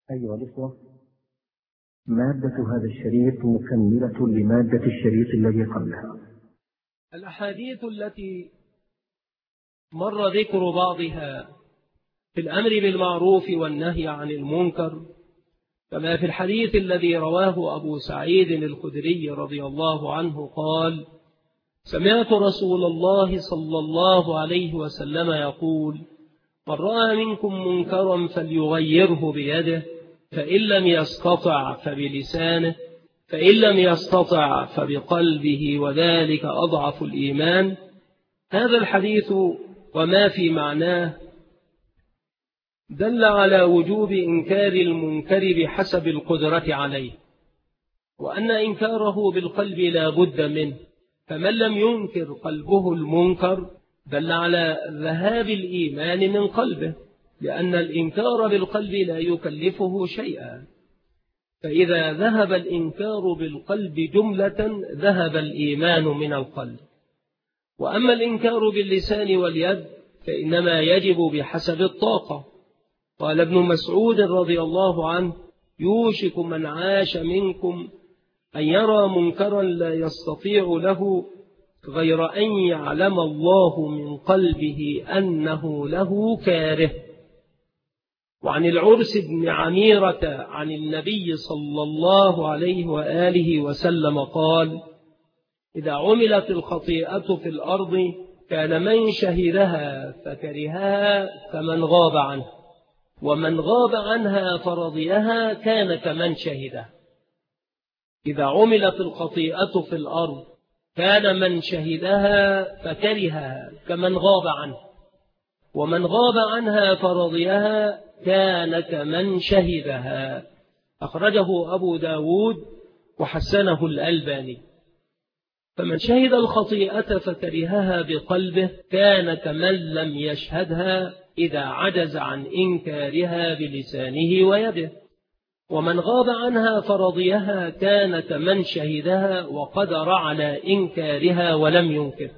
أيها الإخوة، مادة هذا الشريط مكملة لمادة الشريط الذي قبله. الأحاديث التي مر ذكر بعضها في الأمر بالمعروف والنهي عن المنكر، كما في الحديث الذي رواه أبو سعيد الخدري رضي الله عنه قال: سمعت رسول الله صلى الله عليه وسلم يقول: من رأى منكم منكرا فليغيره بيده، فإن لم يستطع فبلسانه، فإن لم يستطع فبقلبه، وذلك أضعف الإيمان. هذا الحديث وما في معناه دل على وجوب إنكار المنكر بحسب القدرة عليه، وأن إنكاره بالقلب لا بد منه، فمن لم ينكر قلبه المنكر دل على ذهاب الإيمان من قلبه، لأن الإنكار بالقلب لا يكلفه شيئا، فإذا ذهب الإنكار بالقلب جملة ذهب الإيمان من القلب. وأما الإنكار باللسان واليد فإنما يجب بحسب الطاقة. قال ابن مسعود رضي الله عنه: يوشك من عاش منكم أن يرى منكرا لا يستطيع له غير أن يعلم الله من قلبه أنه له كاره. وعن العرس بن عميرة عن النبي صلى الله عليه وآله وسلم قال: إذا عملت الخطيئة في الأرض كان من شهدها فكرهها كمن غاب عنها، ومن غاب عنها فرضيها كان كمن شهدها. إذا عملت الخطيئة في الأرض كان من شهدها فكرهها كمن غاب عنها، ومن غاب عنها فرضيها كان كمن شهدها. أخرجه أبو داود وحسنه الألباني. فمن شهد الخطيئة فكرهها بقلبه كان كمن لم يشهدها إذا عجز عن إنكارها بلسانه ويده، ومن غاب عنها فرضيها كان كمن شهدها وقدر على إنكارها ولم ينكر،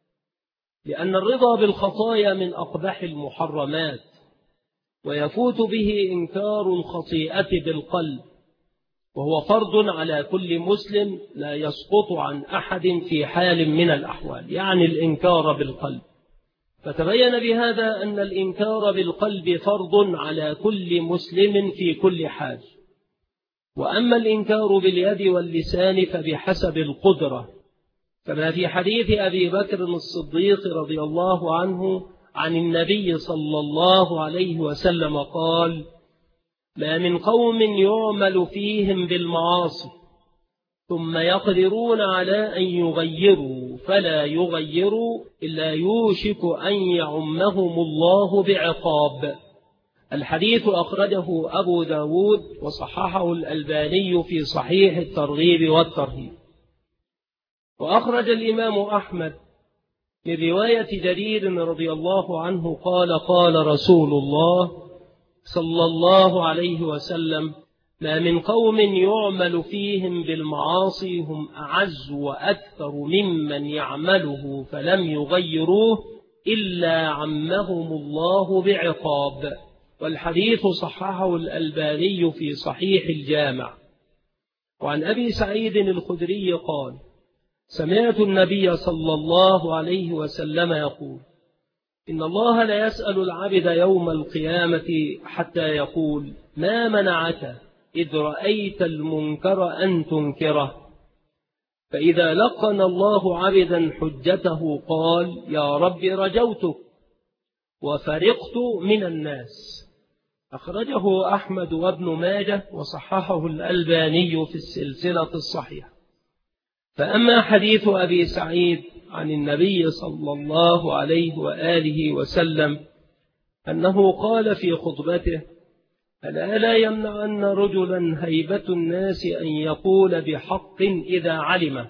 لأن الرضا بالخطايا من أقبح المحرمات، ويفوت به إنكار الخطيئة بالقلب، وهو فرض على كل مسلم لا يسقط عن أحد في حال من الأحوال، يعني الإنكار بالقلب. فتبين بهذا أن الإنكار بالقلب فرض على كل مسلم في كل حال. وأما الإنكار باليد واللسان فبحسب القدرة، كما في حديث أبي بكر الصديق رضي الله عنه عن النبي صلى الله عليه وسلم قال: ما من قوم يعمل فيهم بالمعاصي ثم يقدرون على أن يغيروا فلا يغيروا إلا يوشك أن يعمهم الله بعقاب. الحديث أخرجه أبو داود وصححه الألباني في صحيح الترغيب والترهيب. وأخرج الإمام أحمد من رواية جرير رضي الله عنه قال: قال رسول الله صلى الله عليه وسلم: ما من قوم يعمل فيهم بالمعاصي هم أعز وأكثر ممن يعمله فلم يغيروه إلا عمهم الله بعقاب. والحديث صححه الألباني في صحيح الجامع. وعن أبي سعيد الخدري قال: سمعت النبي صلى الله عليه وسلم يقول: إن الله لا يسأل العبد يوم القيامة حتى يقول: ما منعك إذ رأيت المنكر أن تنكره؟ فإذا لقن الله عبدا حجته قال: يا رب رجوتك وفرقت من الناس. أخرجه أحمد وابن ماجه وصححه الألباني في السلسلة الصحيحة. فأما حديث أبي سعيد عن النبي صلى الله عليه وآله وسلم أنه قال في خطبته: ألا لا يمنعن رجلا هيبة الناس أن يقول بحق إذا علمه.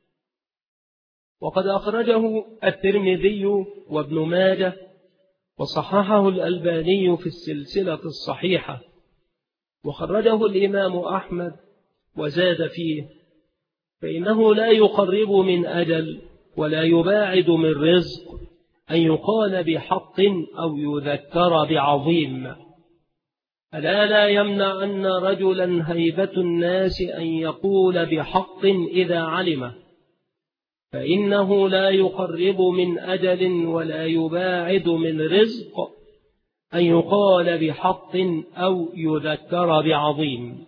وقد أخرجه الترمذي وابن ماجه وصححه الألباني في السلسلة الصحيحة، وخرجه الإمام أحمد وزاد فيه: فإنه لا يقرب من أجل ولا يباعد من رزق أن يقال بحق أو يذكر بعظيم. ألا لا يمنعن رجلا هيبة الناس أن يقول بحق إذا علمه، فإنه لا يقرب من أجل ولا يباعد من رزق أن يقال بحق أو يذكر بعظيم.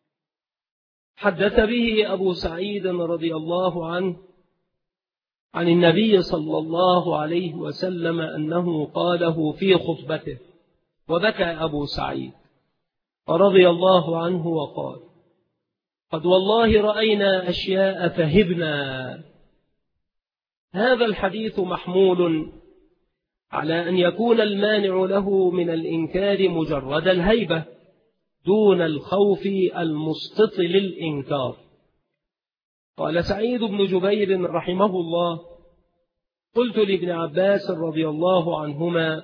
حدث به أبو سعيد رضي الله عنه عن النبي صلى الله عليه وسلم أنه قاله في خطبته، وبكى أبو سعيد رضي الله عنه وقال: قد والله رأينا أشياء فهبنا. هذا الحديث محمول على أن يكون المانع له من الإنكار مجرد الهيبة دون الخوف المسقط للإنكار. قال سعيد بن جبير رحمه الله: قلت لابن عباس رضي الله عنهما: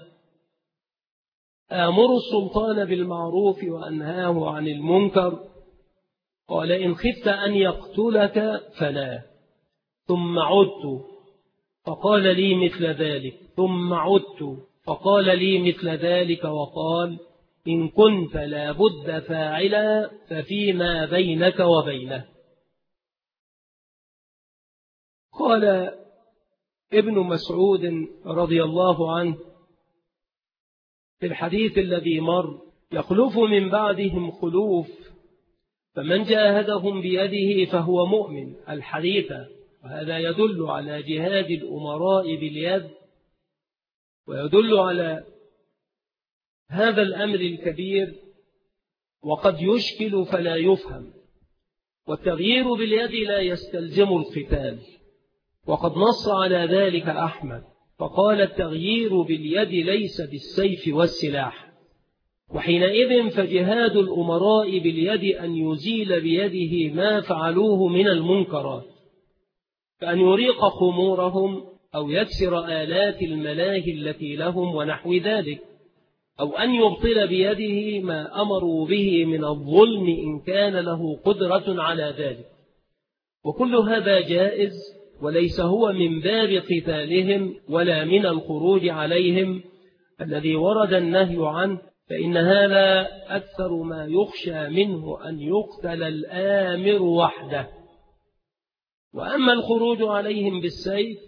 آمر السلطان بالمعروف وأنهاه عن المنكر؟ قال: إن خفت أن يقتلك فلا. ثم عدت فقال لي مثل ذلك، ثم عدت فقال لي مثل ذلك، وقال: إن كنت لا بد فاعلا ففيما بينك وبينه. قال ابن مسعود رضي الله عنه في الحديث الذي مر: يخلف من بعدهم خلوف فمن جاهدهم بيده فهو مؤمن الحديث. وهذا يدل على جهاد الأمراء باليد، ويدل على هذا الأمر الكبير، وقد يشكل فلا يفهم. والتغيير باليد لا يستلزم القتال، وقد نص على ذلك أحمد فقال: التغيير باليد ليس بالسيف والسلاح. وحينئذ فجهاد الأمراء باليد أن يزيل بيده ما فعلوه من المنكرات، كأن يريق خمورهم أو يكسر آلات الملاهي التي لهم ونحو ذلك، أو أن يبطل بيده ما أمروا به من الظلم إن كان له قدرة على ذلك. وكل هذا جائز، وليس هو من باب قتالهم ولا من الخروج عليهم الذي ورد النهي عنه، فإن هذا أكثر ما يخشى منه أن يقتل الآمر وحده. وأما الخروج عليهم بالسيف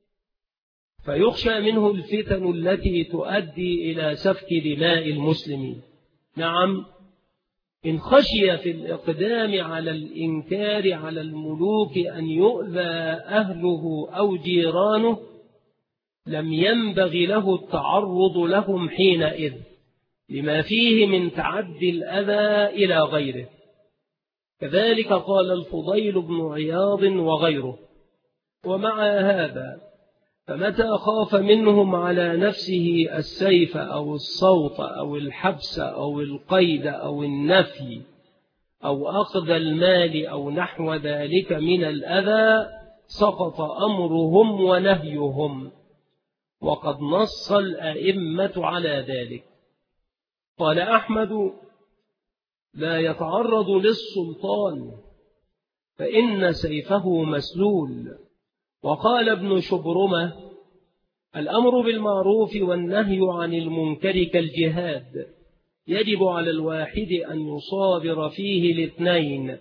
فيخشى منه الفتن التي تؤدي إلى سفك دماء المسلمين. نعم، إن خشي في الإقدام على الإنكار على الملوك أن يؤذى أهله أو جيرانه لم ينبغي له التعرض لهم حينئذ، لما فيه من تعدي الأذى إلى غيره. كذلك قال الفضيل بن عياض وغيره. ومع هذا فمتى خاف منهم على نفسه السيف أو الصوت أو الحبس أو القيد أو النفي أو أخذ المال أو نحو ذلك من الأذى سقط أمرهم ونهيهم، وقد نص الأئمة على ذلك. قال أحمد: لا يتعرض للسلطان فإن سيفه مسلول. وقال ابن شبرمة: الأمر بالمعروف والنهي عن المنكر كالجهاد، يجب على الواحد أن يصابر فيه الاثنين،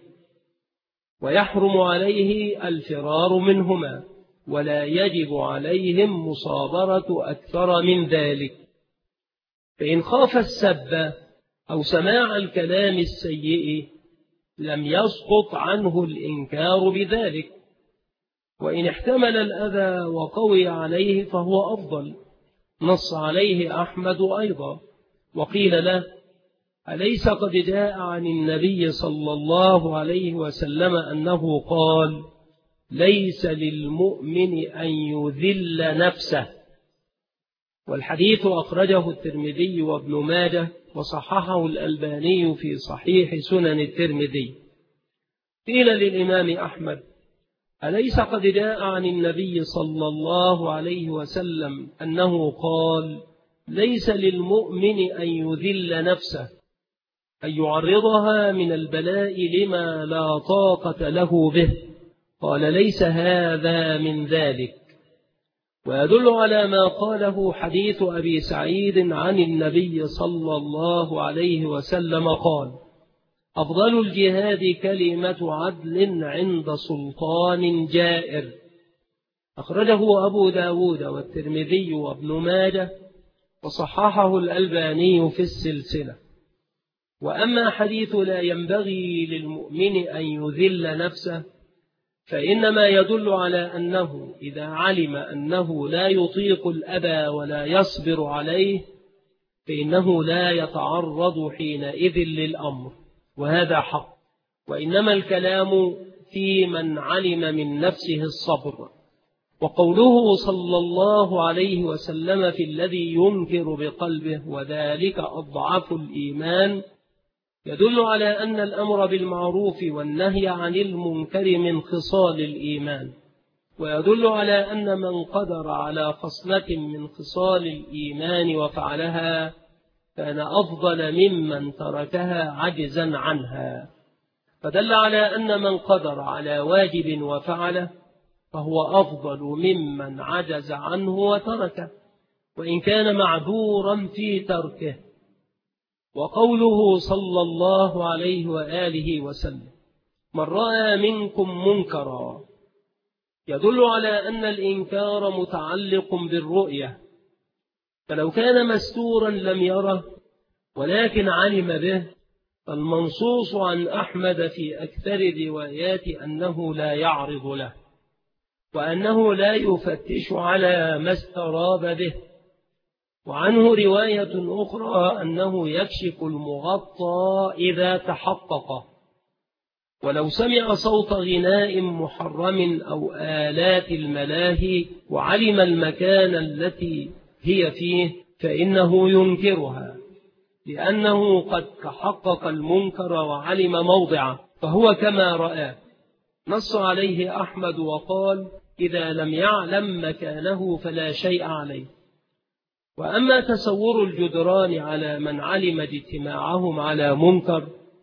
ويحرم عليه الفرار منهما، ولا يجب عليهم مصابرة أكثر من ذلك. فإن خاف السب أو سماع الكلام السيء لم يسقط عنه الإنكار بذلك، وإن احتمل الأذى وقوي عليه فهو أفضل. نص عليه أحمد أيضا. وقيل له: أليس قد جاء عن النبي صلى الله عليه وسلم أنه قال: ليس للمؤمن أن يذل نفسه؟ والحديث أخرجه الترمذي وابن ماجه، وصححه الألباني في صحيح سنن الترمذي. قيل للإمام أحمد: أليس قد جاء عن النبي صلى الله عليه وسلم أنه قال: ليس للمؤمن أن يذل نفسه، أن يعرضها من البلاء لما لا طاقة له به؟ قال: ليس هذا من ذلك، ويدل على ما قاله حديث أبي سعيد عن النبي صلى الله عليه وسلم قال: أفضل الجهاد كلمة عدل عند سلطان جائر. أخرجه أبو داود والترمذي وابن ماجه، وصححه الألباني في السلسلة. وأما حديث لا ينبغي للمؤمن أن يذل نفسه، فإنما يدل على أنه إذا علم أنه لا يطيق الأذى ولا يصبر عليه فإنه لا يتعرض حينئذ للأمر، وهذا حق. وإنما الكلام في من علم من نفسه الصبر. وقوله صلى الله عليه وسلم في الذي ينكر بقلبه وذلك أضعف الإيمان يدل على أن الأمر بالمعروف والنهي عن المنكر من خصال الإيمان، ويدل على أن من قدر على خصلة من خصال الإيمان وفعلها كان أفضل ممن تركها عجزا عنها، فدل على أن من قدر على واجب وفعله فهو أفضل ممن عجز عنه وتركه وإن كان معذورا في تركه. وقوله صلى الله عليه وآله وسلم: من رأى منكم منكرا، يدل على أن الإنكار متعلق بالرؤية، فلو كان مستورا لم يره ولكن علم به، فالمنصوص عن أحمد في أكثر روايات أنه لا يعرض له، وأنه لا يفتش على ما استراب به. وعنه رواية أخرى أنه يكشف المغطى إذا تحقق، ولو سمع صوت غناء محرم أو آلات الملاهي وعلم المكان التي هي فيه فإنه ينكرها، لأنه قد تحقق المنكر وعلم موضعه فهو كما رآه. نص عليه أحمد وقال: إذا لم يعلم مكانه فلا شيء عليه. وأما تصور الجدران على من علم اجتماعهم على منكر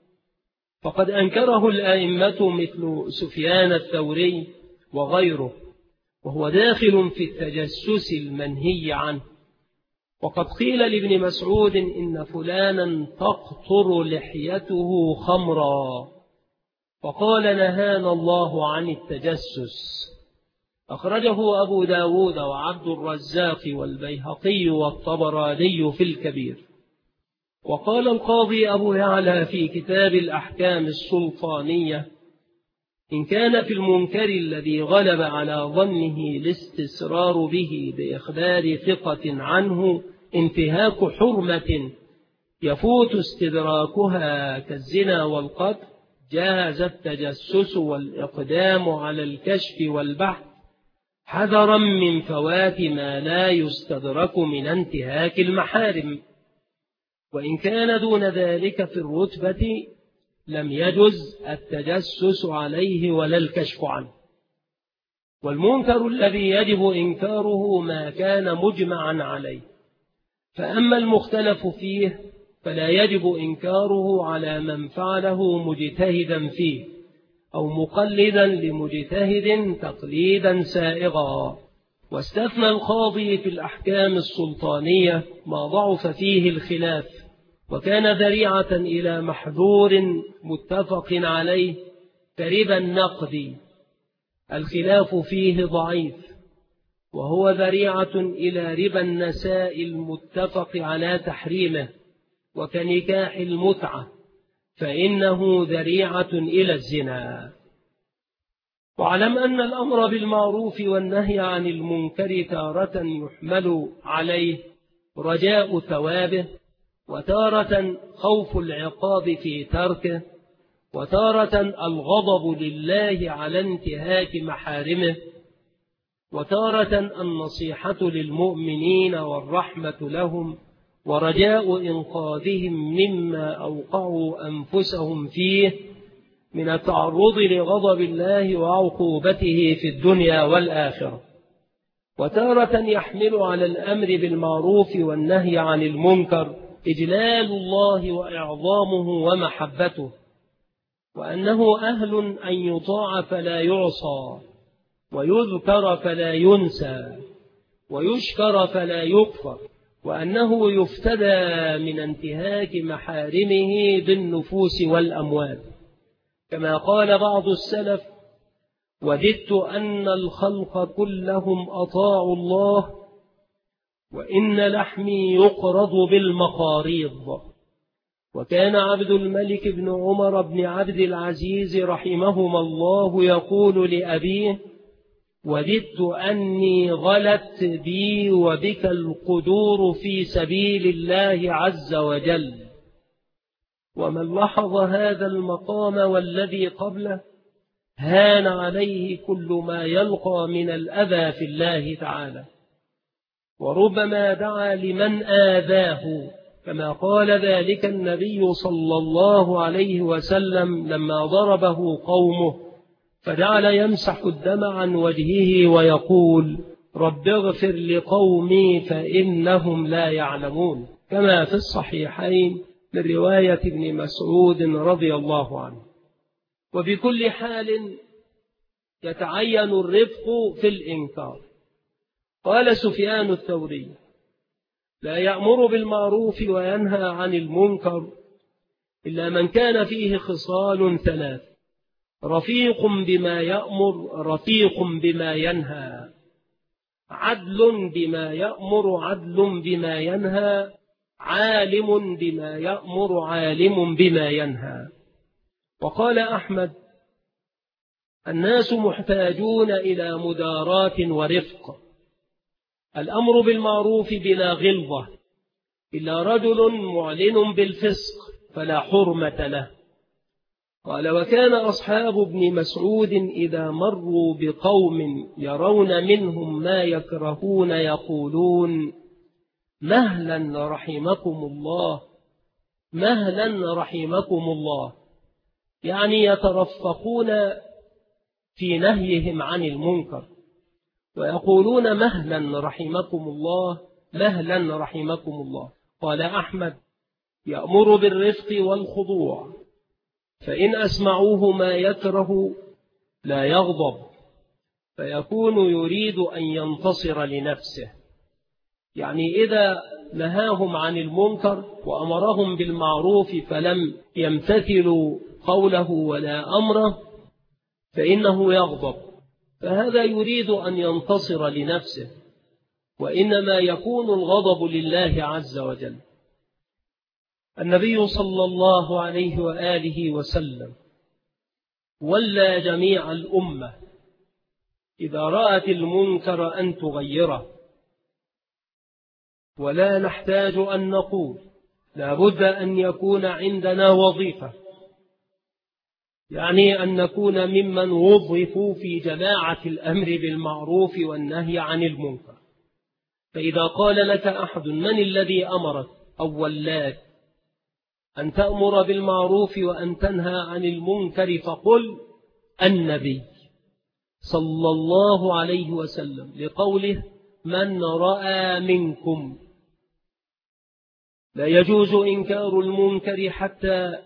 فقد أنكره الأئمة مثل سفيان الثوري وغيره، وهو داخل في التجسس المنهي عنه. وقد قيل لابن مسعود إن فلانا تقطر لحيته خمرا، فقال: نهانا الله عن التجسس. أخرجه أبو داود وعبد الرزاق والبيهقي والطبراني في الكبير. وقال القاضي أبو يعلى في كتاب الأحكام السلطانية: إن كان في المنكر الذي غلب على ظنه الاستسرار به بإخبار ثقة عنه انتهاك حرمة يفوت استدراكها كالزنا والقتل، جاز التجسس والإقدام على الكشف والبحث حذرا من فوات ما لا يستدرك من انتهاك المحارم. وإن كان دون ذلك في الرتبة لم يجز التجسس عليه ولا الكشف عنه. والمنكر الذي يجب إنكاره ما كان مجمعا عليه، فأما المختلف فيه فلا يجب إنكاره على من فعله مجتهدا فيه أو مقلدا لمجتهد تقليدا سائغا. واستثنى القاضي في الأحكام السلطانية ما ضعف فيه الخلاف وكان ذريعة إلى محذور متفق عليه كربا النقد، الخلاف فيه ضعيف، وهو ذريعة إلى ربا النساء المتفق على تحريمه، وكنكاح المتعة فإنه ذريعة إلى الزنا. واعلم أن الأمر بالمعروف والنهي عن المنكر تارة يحمل عليه رجاء ثوابه، وتارة خوف العقاب في تركه، وتارة الغضب لله على انتهاك محارمه، وتارة النصيحة للمؤمنين والرحمة لهم ورجاء إنقاذهم مما أوقعوا أنفسهم فيه من التعرض لغضب الله وعقوبته في الدنيا والآخرة. وتارة يحمل على الأمر بالمعروف والنهي عن المنكر إجلال الله وإعظامه ومحبته، وأنه أهل أن يطاع فلا يعصى ويذكر فلا ينسى، ويشكر فلا يكفر، وأنه يفتدى من انتهاك محارمه بالنفوس والأموال، كما قال بعض السلف: وددت أن الخلق كلهم أطاعوا الله وإن لحمي يقرض بالمقاريض. وكان عبد الملك بن عمر بن عبد العزيز رحمهما الله يقول لأبيه: وددت أني غلت بي وبك القدور في سبيل الله عز وجل. ومن لاحظ هذا المقام والذي قبله هان عليه كل ما يلقى من الأذى في الله تعالى، وربما دعا لمن آذاه، كما قال ذلك النبي صلى الله عليه وسلم لما ضربه قومه فجعل يمسح الدم عن وجهه ويقول: رب اغفر لقومي فإنهم لا يعلمون، كما في الصحيحين من رواية ابن مسعود رضي الله عنه. وبكل حال يتعين الرفق في الإنكار. قال سفيان الثوري: لا يأمر بالمعروف وينهى عن المنكر إلا من كان فيه خصال ثلاث: رفيق بما يأمر، رفيق بما ينهى، عدل بما يأمر، عدل بما ينهى، عالم بما يأمر، عالم بما ينهى. وقال أحمد: الناس محتاجون إلى مداراة ورفق. الأمر بالمعروف بلا غلظة، إلا رجل معلن بالفسق فلا حرمة له. قال: وكان أصحاب ابن مسعود إذا مروا بقوم يرون منهم ما يكرهون يقولون: مهلا رحمكم الله، مهلا رحمكم الله، يعني يترفقون في نهيهم عن المنكر، ويقولون: مهلا رحمكم الله، مهلا رحمكم الله. قال أحمد: يأمر بالرفق والخضوع، فإن أسمعوه ما يكره لا يغضب، فيكون يريد أن ينتصر لنفسه. يعني إذا نهاهم عن المنكر وأمرهم بالمعروف فلم يمتثلوا قوله ولا أمره فإنه يغضب، فهذا يريد أن ينتصر لنفسه، وإنما يكون الغضب لله عز وجل. النبي صلى الله عليه وآله وسلم ولى جميع الأمة إذا رأت المنكر أن تغيره، ولا نحتاج أن نقول لا بد أن يكون عندنا وظيفة، يعني أن نكون ممن وظفوا في جماعة الأمر بالمعروف والنهي عن المنكر. فإذا قال لك أحد: من الذي أمرك أو ولاك أن تأمر بالمعروف وأن تنهى عن المنكر؟ فقل: النبي صلى الله عليه وسلم، لقوله: من رأى منكم. لا يجوز إنكار المنكر حتى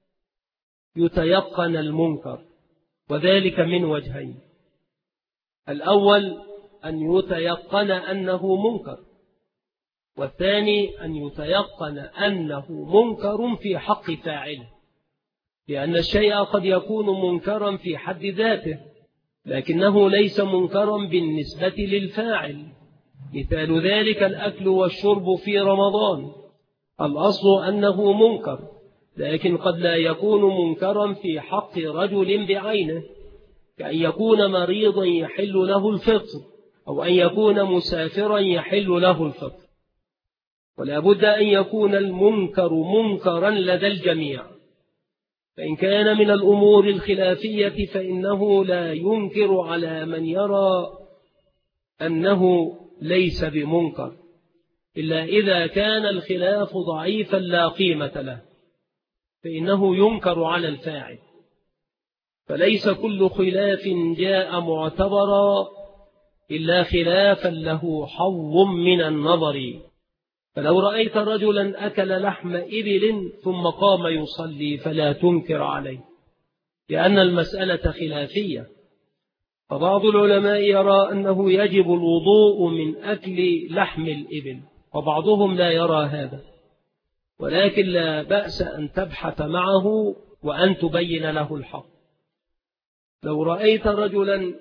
يتيقن المنكر، وذلك من وجهين: الأول أن يتيقن أنه منكر، والثاني أن يتيقن أنه منكر في حق فاعله، لأن الشيء قد يكون منكرا في حد ذاته لكنه ليس منكرا بالنسبة للفاعل. مثال ذلك الأكل والشرب في رمضان، الأصل أنه منكر، لكن قد لا يكون منكرا في حق رجل بعينه، كأن يكون مريضا يحل له الفطر، أو أن يكون مسافرا يحل له الفطر. ولا بد أن يكون المنكر منكرا لدى الجميع. فإن كان من الأمور الخلافية فإنه لا ينكر على من يرى أنه ليس بمنكر، إلا إذا كان الخلاف ضعيفا لا قيمة له، فإنه ينكر على الفاعل. فليس كل خلاف جاء معتبرا إلا خلافا له حظ من النظر. فلو رأيت رجلا أكل لحم إبل ثم قام يصلي فلا تنكر عليه، لأن المسألة خلافية. فبعض العلماء يرى أنه يجب الوضوء من أكل لحم الإبل، وبعضهم لا يرى هذا، ولكن لا بأس أن تبحث معه وأن تبين له الحق. لو رأيت رجلا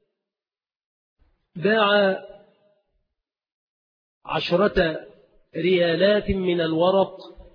باع 10 ريالات من الورق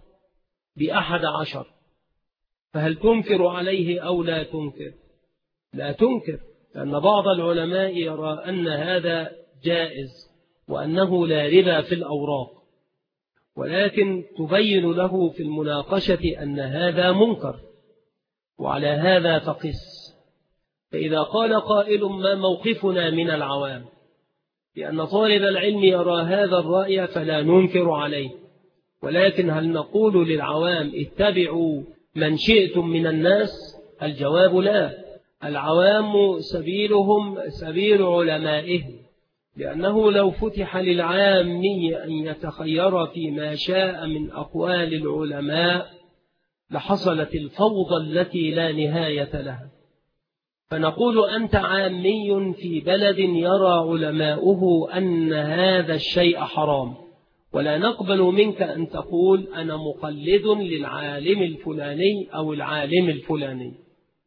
ب11، فهل تنكر عليه أو لا تنكر؟ لا تنكر، لأن بعض العلماء يرى أن هذا جائز وأنه لا ربا في الأوراق، ولكن تبين له في المناقشة أن هذا منكر، وعلى هذا تقس. فإذا قال قائل ما موقفنا من العوام؟ لأن طالب العلم يرى هذا الرأي فلا ننكر عليه، ولكن هل نقول للعوام اتبعوا من شئتم من الناس؟ الجواب لا. العوام سبيلهم سبيل علمائهم، لأنه لو فتح للعامي أن يتخير فيما شاء من أقوال العلماء لحصلت الفوضى التي لا نهاية لها. فنقول أنت عامي في بلد يرى علماؤه أن هذا الشيء حرام، ولا نقبل منك أن تقول أنا مقلد للعالم الفلاني أو العالم الفلاني.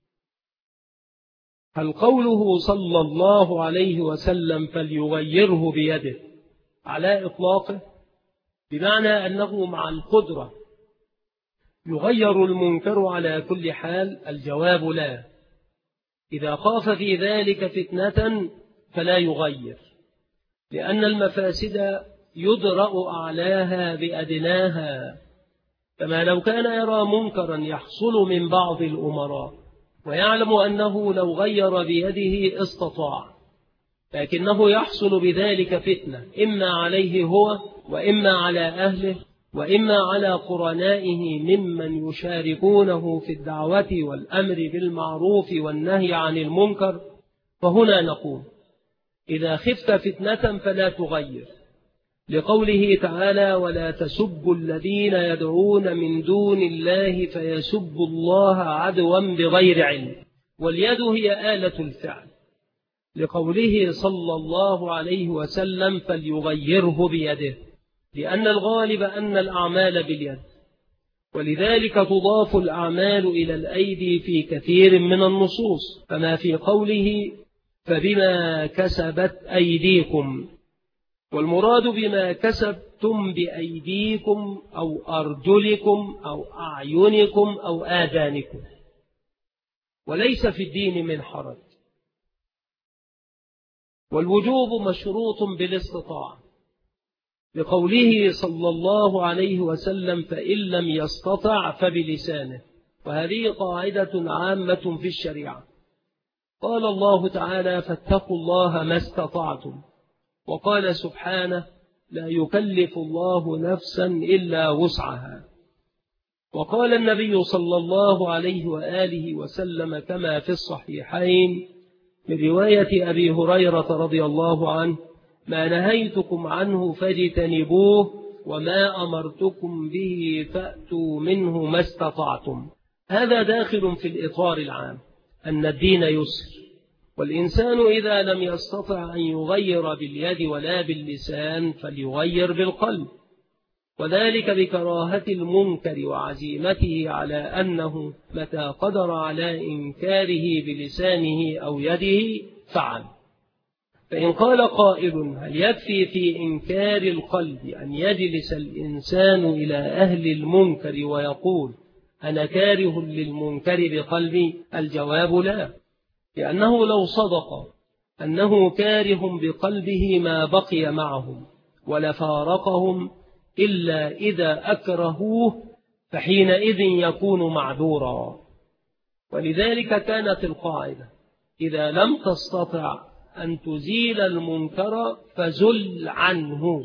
هل قوله صلى الله عليه وسلم فليغيره بيده على إطلاقه بمعنى أنه مع القدرة يغير المنكر على كل حال؟ الجواب لا. إذا خاف في ذلك فتنة فلا يغير، لأن المفاسد يدرأ أعلاها بأدناها، كما لو كان يرى منكرا يحصل من بعض الأمراء ويعلم أنه لو غير بيده استطاع، لكنه يحصل بذلك فتنة إما عليه هو وإما على أهله وإما على قرنائه ممن يشاركونه في الدعوة والأمر بالمعروف والنهي عن المنكر. فهنا نقول إذا خفت فتنة فلا تغير، لقوله تعالى ولا تسبوا الذين يدعون من دون الله فيسبوا الله عدوا بغير علم، واليد هي آلة الفعل، لقوله صلى الله عليه وسلم فليغيره بيده، لأن الغالب أن الأعمال باليد، ولذلك تضاف الأعمال إلى الأيدي في كثير من النصوص، كما في قوله فبما كسبت أيديكم، والمراد بما كسبتم بأيديكم أو أرجلكم أو أعينكم أو آذانكم، وليس في الدين من حرج. والوجوب مشروط بالاستطاعة، لقوله صلى الله عليه وسلم فإن لم يستطع فبلسانه، وهذه قاعدة عامة في الشريعة. قال الله تعالى فاتقوا الله ما استطعتم، وقال سبحانه لا يكلف الله نفسا إلا وسعها، وقال النبي صلى الله عليه وآله وسلم كما في الصحيحين من رواية أبي هريرة رضي الله عنه ما نهيتكم عنه فاجتنبوه وما أمرتكم به فأتوا منه ما استطعتم. هذا داخل في الإطار العام أن الدين يسر، والإنسان إذا لم يستطع أن يغير باليد ولا باللسان فليغير بالقلب، وذلك بكراهة المنكر وعزيمته على أنه متى قدر على إنكاره بلسانه أو يده فعل. فإن قال قائل هل يكفي في إنكار القلب أن يجلس الإنسان إلى أهل المنكر ويقول أنا كاره للمنكر بقلبي؟ الجواب لا، لأنه لو صدق أنه كاره بقلبه ما بقي معهم ولفارقهم إلا إذا أكرهوه، فحينئذ يكون معذورا. ولذلك كانت القاعدة إذا لم تستطع أن تزيل المنكر فزل عنه.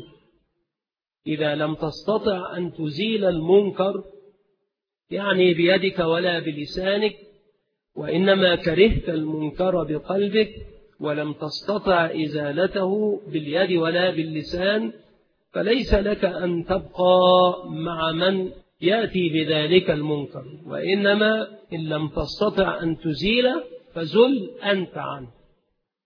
إذا لم تستطع أن تزيل المنكر يعني بيدك ولا بلسانك، وإنما كرهت المنكر بقلبك ولم تستطع إزالته باليد ولا باللسان، فليس لك أن تبقى مع من يأتي بذلك المنكر، وإنما إن لم تستطع أن تزيل فزل أنت عنه.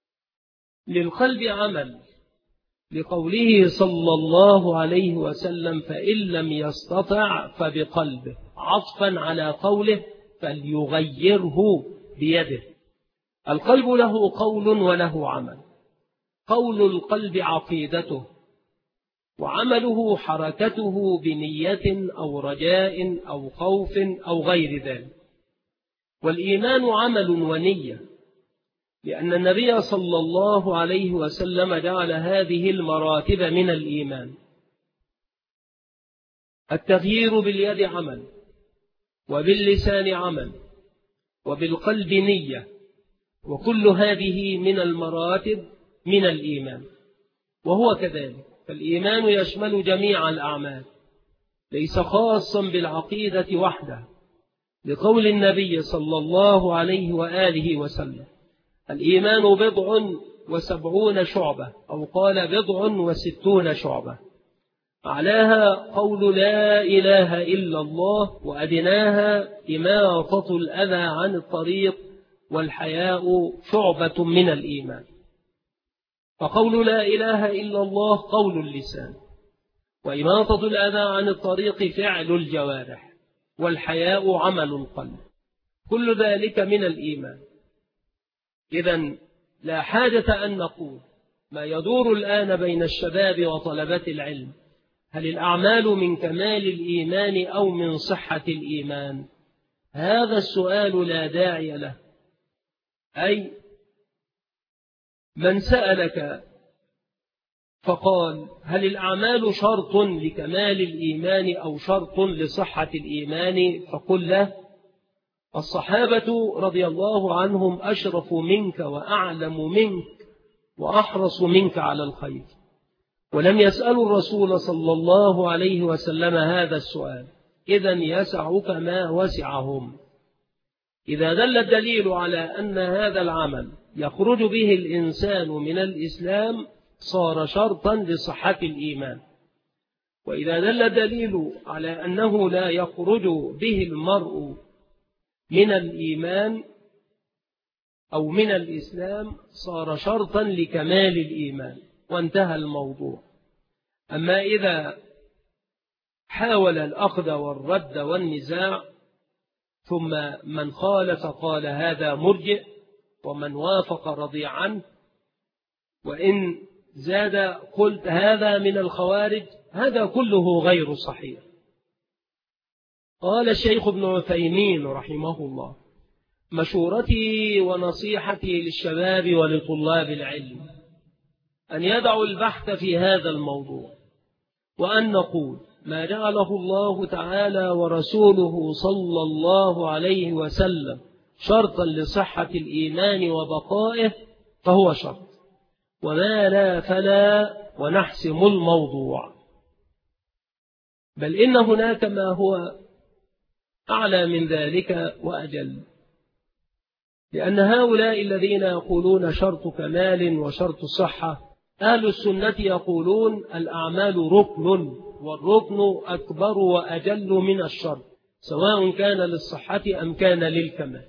للقلب عمل، لقوله صلى الله عليه وسلم: فإن لم يستطع فبقلبه، عطفا على قوله فليغيره بيده. القلب له قول وله عمل. قول القلب عقيدته، وعمله حركته بنية أو رجاء أو خوف أو غير ذلك. والإيمان عمل ونية، لأن النبي صلى الله عليه وسلم جعل هذه المراتب من الإيمان. التغيير باليد عمل، وباللسان عمل، وبالقلب نية، وكل هذه من المراتب من الإيمان. وهو كذلك، فالإيمان يشمل جميع الأعمال، ليس خاصا بالعقيدة وحده، لقول النبي صلى الله عليه وآله وسلم: الإيمان 70 شعبة، أو قال 60 شعبة، أعلاها قول لا إله إلا الله، وأدناها إماطة الأذى عن الطريق، والحياء شعبة من الإيمان. فقول لا إله إلا الله قول اللسان، وإماطة الأذى عن الطريق فعل الجوارح، والحياء عمل القلب، كل ذلك من الإيمان. إذن لا حاجة أن نقول ما يدور الآن بين الشباب وطلبة العلم: هل الأعمال من كمال الإيمان أو من صحة الإيمان؟ هذا السؤال لا داعي له. أي من سألك فقال: هل الأعمال شرط لكمال الإيمان أو شرط لصحة الإيمان؟ فقل له: الصحابة رضي الله عنهم أشرف منك وأعلم منك وأحرص منك على الخير، ولم يسألوا الرسول صلى الله عليه وسلم هذا السؤال، إذن يسعك ما وسعهم. إذا دل الدليل على أن هذا العمل يخرج به الإنسان من الإسلام صار شرطا لصحة الإيمان، وإذا دل الدليل على أنه لا يخرج به المرء من الإيمان أو من الإسلام صار شرطا لكمال الإيمان، وانتهى الموضوع. أما إذا حاول الأخذ والرد والنزاع، ثم من خالف قال هذا مرجئ، ومن وافق رضي عنه، وإن زاد قلت هذا من الخوارج، هذا كله غير صحيح. قال الشيخ ابن عثيمين رحمه الله: مشورتي ونصيحتي للشباب ولطلاب العلم أن يدعوا البحث في هذا الموضوع، وأن نقول ما جعله الله تعالى ورسوله صلى الله عليه وسلم شرطا لصحة الإيمان وبقائه فهو شرط، وما لا فلا، ونحسم الموضوع. بل إن هناك ما هو أعلى من ذلك وأجل، لأن هؤلاء الذين يقولون شرط كمال وشرط صحة، أهل السنة يقولون الأعمال ركن، والركن أكبر وأجل من الشرط، سواء كان للصحة أم كان للكمال،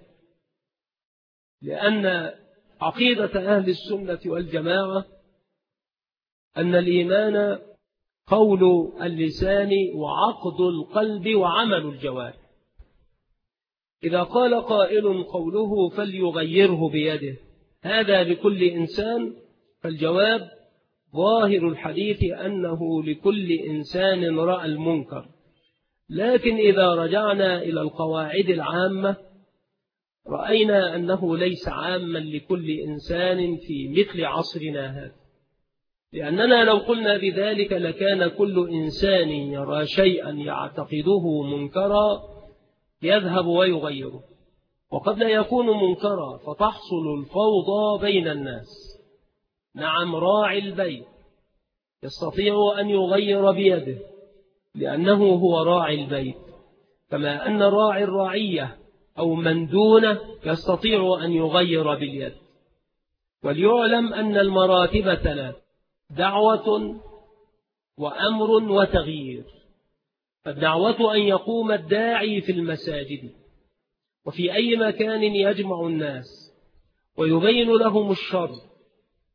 لأن عقيدة أهل السنة والجماعة أن الإيمان قول اللسان وعقد القلب وعمل الجوارح. إذا قال قائل قوله فليغيره بيده، هذا لكل إنسان، فالجواب ظاهر الحديث أنه لكل إنسان رأى المنكر. لكن إذا رجعنا إلى القواعد العامة رأينا أنه ليس عاما لكل إنسان في مثل عصرنا هذا، لأننا لو قلنا بذلك لكان كل إنسان يرى شيئا يعتقده منكرا يذهب ويغيره، وقد لا يكون منكرا فتحصل الفوضى بين الناس. نعم، راعي البيت يستطيع أن يغير بيده لأنه هو راعي البيت، كما أن راعي الرعية أو من دونه يستطيع أن يغير باليد. وليعلم أن المراتب 3: دعوة وأمر وتغيير. فالدعوة أن يقوم الداعي في المساجد وفي أي مكان يجمع الناس ويبين لهم الشر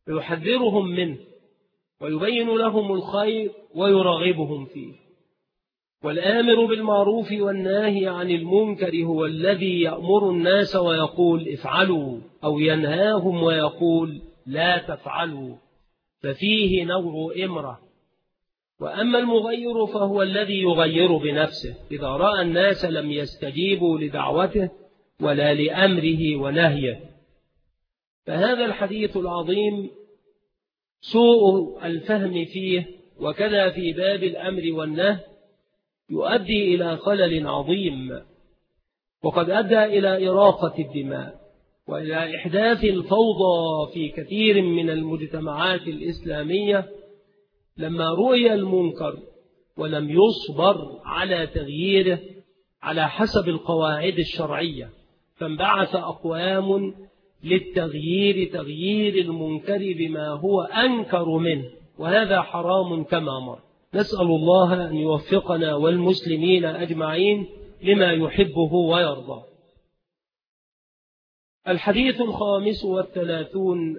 ويحذرهم منه ويبين لهم الخير ويرغبهم فيه. والآمر بالمعروف والناهي عن المنكر هو الذي يأمر الناس ويقول افعلوا، أو ينهاهم ويقول لا تفعلوا، ففيه نوع إمرة. وأما المغير فهو الذي يغير بنفسه إذا رأى الناس لم يستجيبوا لدعوته ولا لأمره ونهيه. فهذا الحديث العظيم سوء الفهم فيه وكذا في باب الأمر والنهي يؤدي إلى خلل عظيم، وقد أدى إلى إراقة الدماء وإلى إحداث الفوضى في كثير من المجتمعات الإسلامية لما رؤي المنكر ولم يصبر على تغييره على حسب القواعد الشرعية، فانبعث أقوام للتغيير تغيير المنكر بما هو أنكر منه، وهذا حرام كما مر. نسأل الله أن يوفقنا والمسلمين أجمعين لما يحبه ويرضى. الحديث 35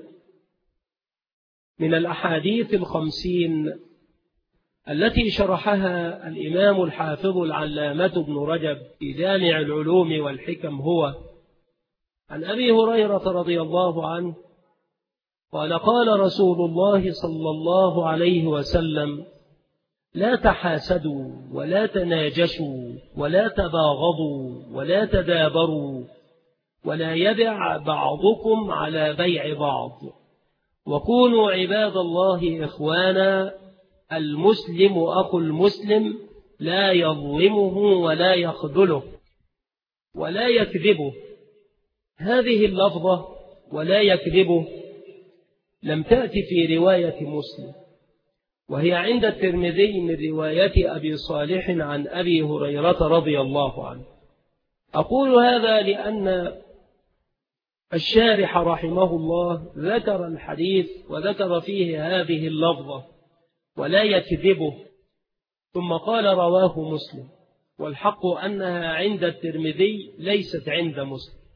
من الأحاديث 50 التي شرحها الإمام الحافظ العلامة ابن رجب في جامع العلوم والحكم هو عن أبي هريرة رضي الله عنه قال قال رسول الله صلى الله عليه وسلم: لا تحاسدوا ولا تناجشوا ولا تباغضوا ولا تدابروا ولا يبع بعضكم على بيع بعض، وكونوا عباد الله إخوانا، المسلم أخو المسلم لا يظلمه ولا يخذله ولا يكذبه. هذه اللفظة ولا يكذبه لم تأتي في رواية مسلم، وهي عند الترمذي من رواية أبي صالح عن أبي هريرة رضي الله عنه. أقول هذا لأن الشارح رحمه الله ذكر الحديث وذكر فيه هذه اللفظة ولا يكذبه، ثم قال رواه مسلم، والحق أنها عند الترمذي ليست عند مسلم.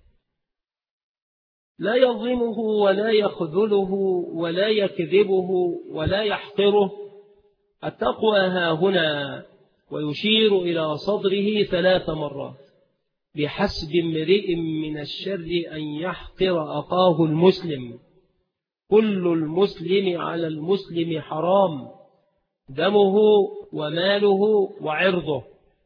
لا يظلمه ولا يخذله ولا يكذبه ولا يحقره. التقوى ها هنا، ويشير إلى صدره 3 مرات: بحسب امرئ من الشر أن يحقر أخاه المسلم، كل المسلم على المسلم حرام، دمه وماله وعرضه.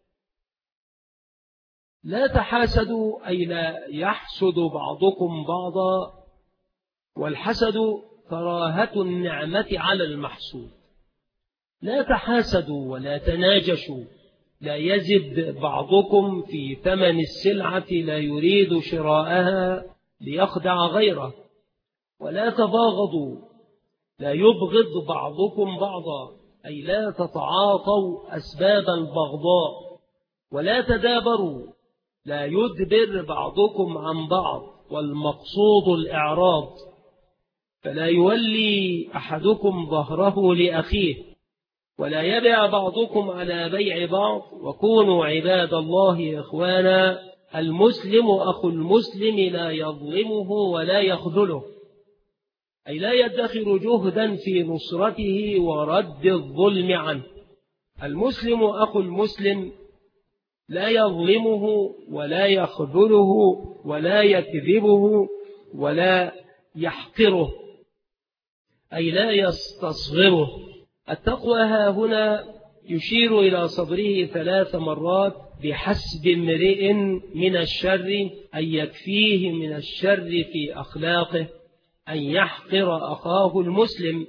لا تحاسدوا أي لا يحسد بعضكم بعضا، والحسد كراهة النعمة على المحسود. لا تحاسدوا ولا تناجشوا، لا يزد بعضكم في ثمن السلعة لا يريد شراءها ليخدع غيره. ولا تباغضوا، لا يبغض بعضكم بعضا أي لا تتعاطوا أسباب البغضاء. ولا تدابروا، لا يدبر بعضكم عن بعض، والمقصود الإعراض، فلا يولي أحدكم ظهره لأخيه. ولا يبع بعضكم على بيع بعض، وكونوا عباد الله إخوانا، المسلم أخو المسلم لا يظلمه ولا يخذله، أي لا يدخر جهدا في نصرته ورد الظلم عنه. المسلم أخو المسلم لا يظلمه ولا يخذله ولا يكذبه ولا يحقره، أي لا يستصغره. التقوى ها هنا يشير إلى صدره 3 مرات: بحسب امرئ من الشر أي يكفيه من الشر في أخلاقه أن يحقر أخاه المسلم.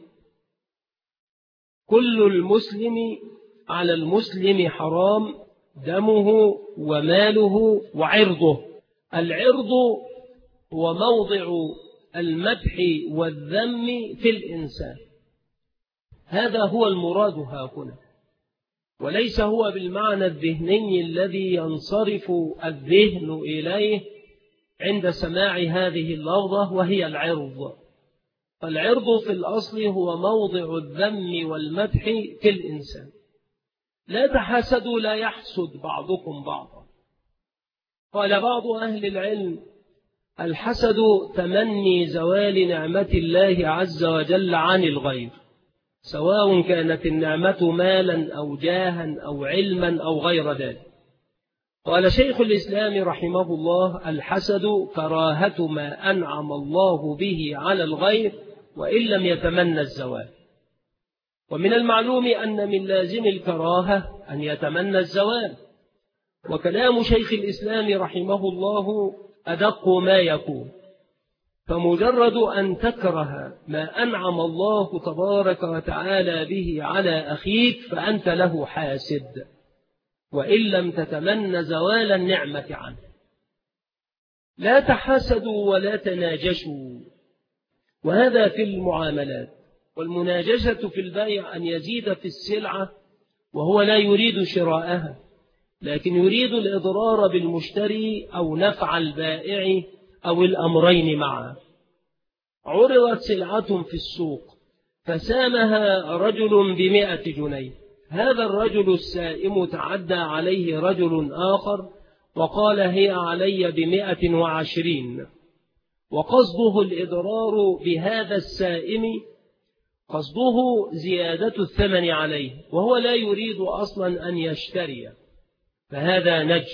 كل المسلم على المسلم حرام، دمه وماله وعرضه. العرض هو موضع المدح والذم في الإنسان، هذا هو المراد ها هنا، وليس هو بالمعنى الذهني الذي ينصرف الذهن إليه عند سماع هذه اللفظة وهي العرض. فالعرض في الأصل هو موضع الذم والمدح في الإنسان. لا تحاسدوا، لا يحسد بعضكم بعضا. قال بعض أهل العلم: الحسد تمني زوال نعمة الله عز وجل عن الغير، سواء كانت النعمة مالا أو جاها أو علما أو غير ذلك. قال شيخ الإسلام رحمه الله: الحسد كراهة ما أنعم الله به على الغير وإن لم يتمنى الزوال. ومن المعلوم أن من لازم الكراهة أن يتمنى الزوال، وكلام شيخ الإسلام رحمه الله أدق ما يكون، فمجرد أن تكره ما أنعم الله تبارك وتعالى به على أخيك فأنت له حاسد، وإن لم تتمنى زوال النعمة عنه. لا تحاسدوا ولا تناجشوا، وهذا في المعاملات. والمناجشة في البيع أن يزيد في السلعة وهو لا يريد شراءها، لكن يريد الإضرار بالمشتري أو نفع البائع أو الأمرين معا. عرضت سلعة في السوق فسامها رجل ب100 جنيه، هذا الرجل السائم تعدى عليه رجل آخر وقال: هي علي ب120، وقصده الإضرار بهذا السائم، قصده زيادة الثمن عليه، وهو لا يريد أصلا أن يشتري، فهذا نج.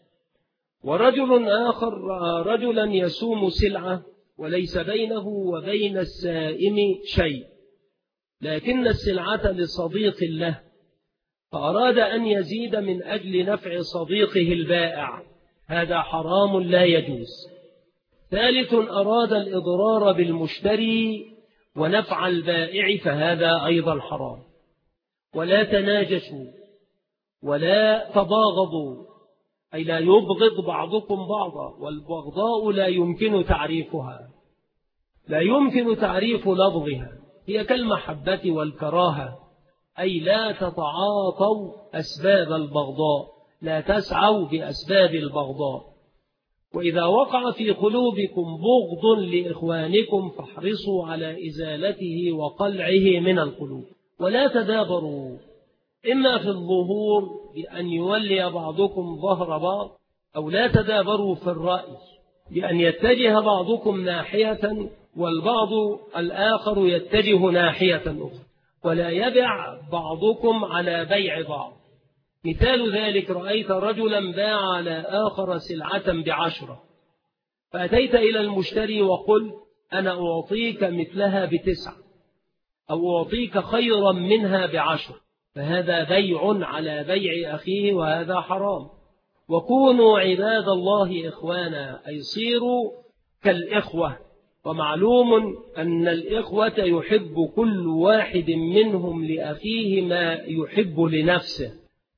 ورجل آخر رأى رجلا يسوم سلعة وليس بينه وبين السائم شيء، لكن السلعة لصديق له، فأراد أن يزيد من أجل نفع صديقه البائع، هذا حرام لا يجوز. ثالث أراد الإضرار بالمشتري ونفع البائع، فهذا أيضا حرام. ولا تناجشوا ولا تباغضوا، أي لا يبغض بعضكم بعضا، والبغضاء لا يمكن تعريفها، لا يمكن تعريف لفظها، هي كالمحبة والكراهة، أي لا تتعاطوا أسباب البغضاء، لا تسعوا بأسباب البغضاء. وإذا وقع في قلوبكم بغض لإخوانكم فاحرصوا على إزالته وقلعه من القلوب. ولا تدابروا، إما في الظهور بأن يولي بعضكم ظهر بعض، أو لا تدابروا في الرأي بأن يتجه بعضكم ناحية والبعض الآخر يتجه ناحية أخرى، ولا يبع بعضكم على بيع بعض. مثال ذلك: رأيت رجلا باع على آخر سلعة ب10، فأتيت إلى المشتري وقلت: أنا أعطيك مثلها ب9، أو أعطيك خيرا منها ب10، فهذا بيع على بيع أخيه، وهذا حرام. وكونوا عباد الله إخوانا، أي صيروا كالإخوة. ومعلوم أن الإخوة يحب كل واحد منهم لأخيه ما يحب لنفسه.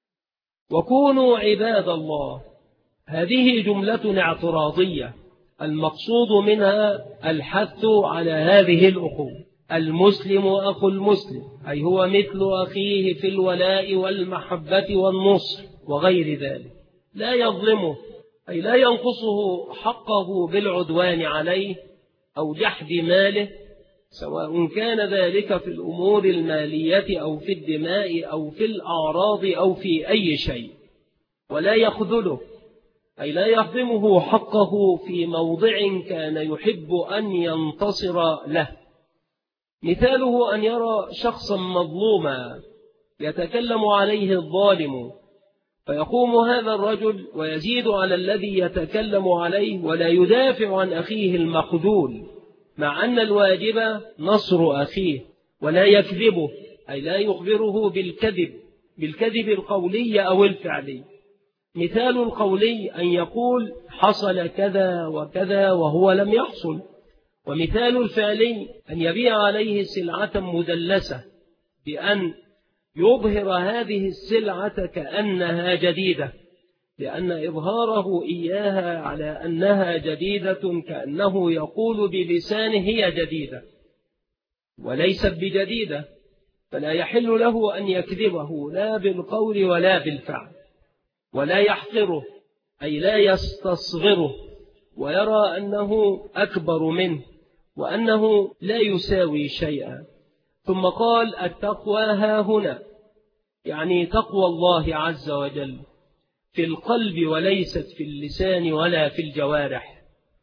وكونوا عباد الله، هذه جملة اعتراضية، المقصود منها الحث على هذه الأخوة. المسلم أخو المسلم، أي هو مثل أخيه في الولاء والمحبة والنصر وغير ذلك، لا يظلمه، أي لا ينقصه حقه بالعدوان عليه أو جحد ماله، سواء كان ذلك في الأمور المالية أو في الدماء أو في الأعراض أو في أي شيء. ولا يخذله، أي لا يهضمه حقه في موضع كان يحب أن ينتصر له. مثاله أن يرى شخصا مظلوما يتكلم عليه الظالم، فيقوم هذا الرجل ويزيد على الذي يتكلم عليه ولا يدافع عن أخيه المخذول، مع أن الواجب نصر أخيه، ولا يكذبه، أي لا يخبره بالكذب القولي أو الفعلي. مثال القولي أن يقول: حصل كذا وكذا وهو لم يحصل. ومثال الفعلي أن يبيع عليه سلعة مدلسة بأن يظهر هذه السلعة كأنها جديدة، لأن إظهاره إياها على أنها جديدة كأنه يقول بلسانه هي جديدة وليست بجديدة، فلا يحل له أن يكذبه لا بالقول ولا بالفعل. ولا يحقره، أي لا يستصغره ويرى أنه أكبر منه وأنه لا يساوي شيئا. ثم قال: التقوى ها هنا، يعني تقوى الله عز وجل في القلب وليست في اللسان ولا في الجوارح.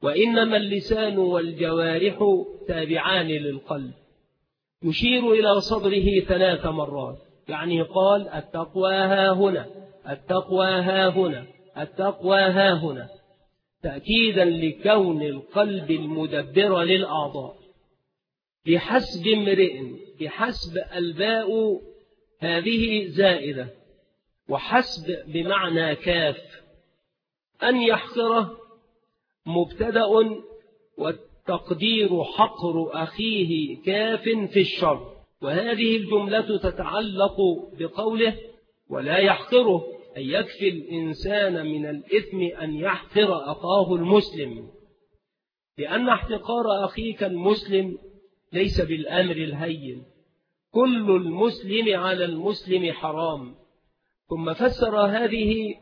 وإنما اللسان والجوارح تابعان للقلب. يشير إلى صدره 3 مرات، يعني قال التقوى ها هنا، التقوى ها هنا، التقوى ها هنا، تأكيدا لكون القلب المدبر للأعضاء. بحسب امرئ، بحسب الباء هذه زائدة، وحسب بمعنى كاف، أن يحقره مبتدأ، والتقدير حقر أخيه كاف في الشر. وهذه الجملة تتعلق بقوله ولا يحقره، أي يكفي الإنسان من الإثم أن يحقر أخاه المسلم، لأن احتقار أخيك المسلم ليس بالأمر الهين، كل المسلم على المسلم حرام. ثم فسر هذه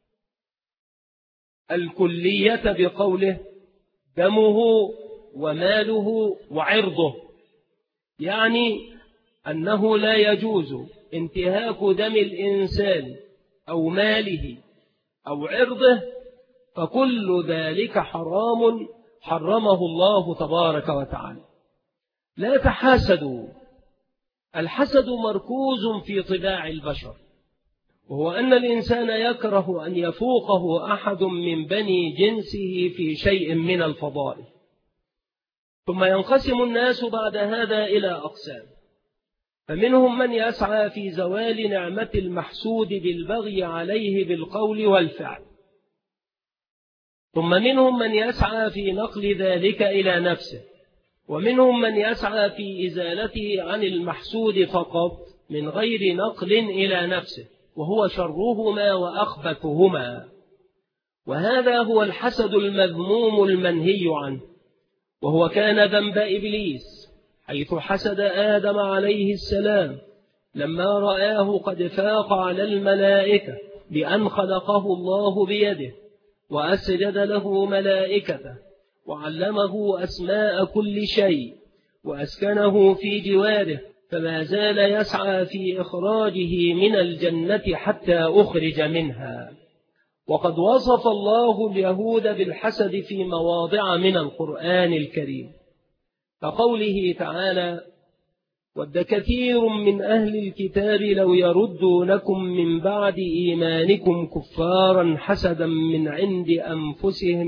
الكلية بقوله دمه وماله وعرضه، يعني أنه لا يجوز انتهاك دم الإنسان أو ماله أو عرضه، فكل ذلك حرام حرمه الله تبارك وتعالى. لا تحاسدوا، الحسد مركوز في طباع البشر، وهو أن الإنسان يكره أن يفوقه أحد من بني جنسه في شيء من الفضائل. ثم ينقسم الناس بعد هذا إلى أقسام، فمنهم من يسعى في زوال نعمة المحسود بالبغي عليه بالقول والفعل، ثم منهم من يسعى في نقل ذلك إلى نفسه، ومنهم من يسعى في إزالته عن المحسود فقط من غير نقل إلى نفسه، وهو شرهما وأخبثهما. وهذا هو الحسد المذموم المنهي عنه، وهو كان ذنب إبليس حيث حسد آدم عليه السلام لما رآه قد فاق على الملائكة بأن خلقه الله بيده وأسجد له ملائكته وعلمه أسماء كل شيء وأسكنه في جواره، فما زال يسعى في إخراجه من الجنة حتى أخرج منها. وقد وصف الله اليهود بالحسد في مواضع من القرآن الكريم، كقوله تعالى ود كثير من أهل الكتاب لو يردونكم من بعد إيمانكم كفارا حسدا من عند أنفسهم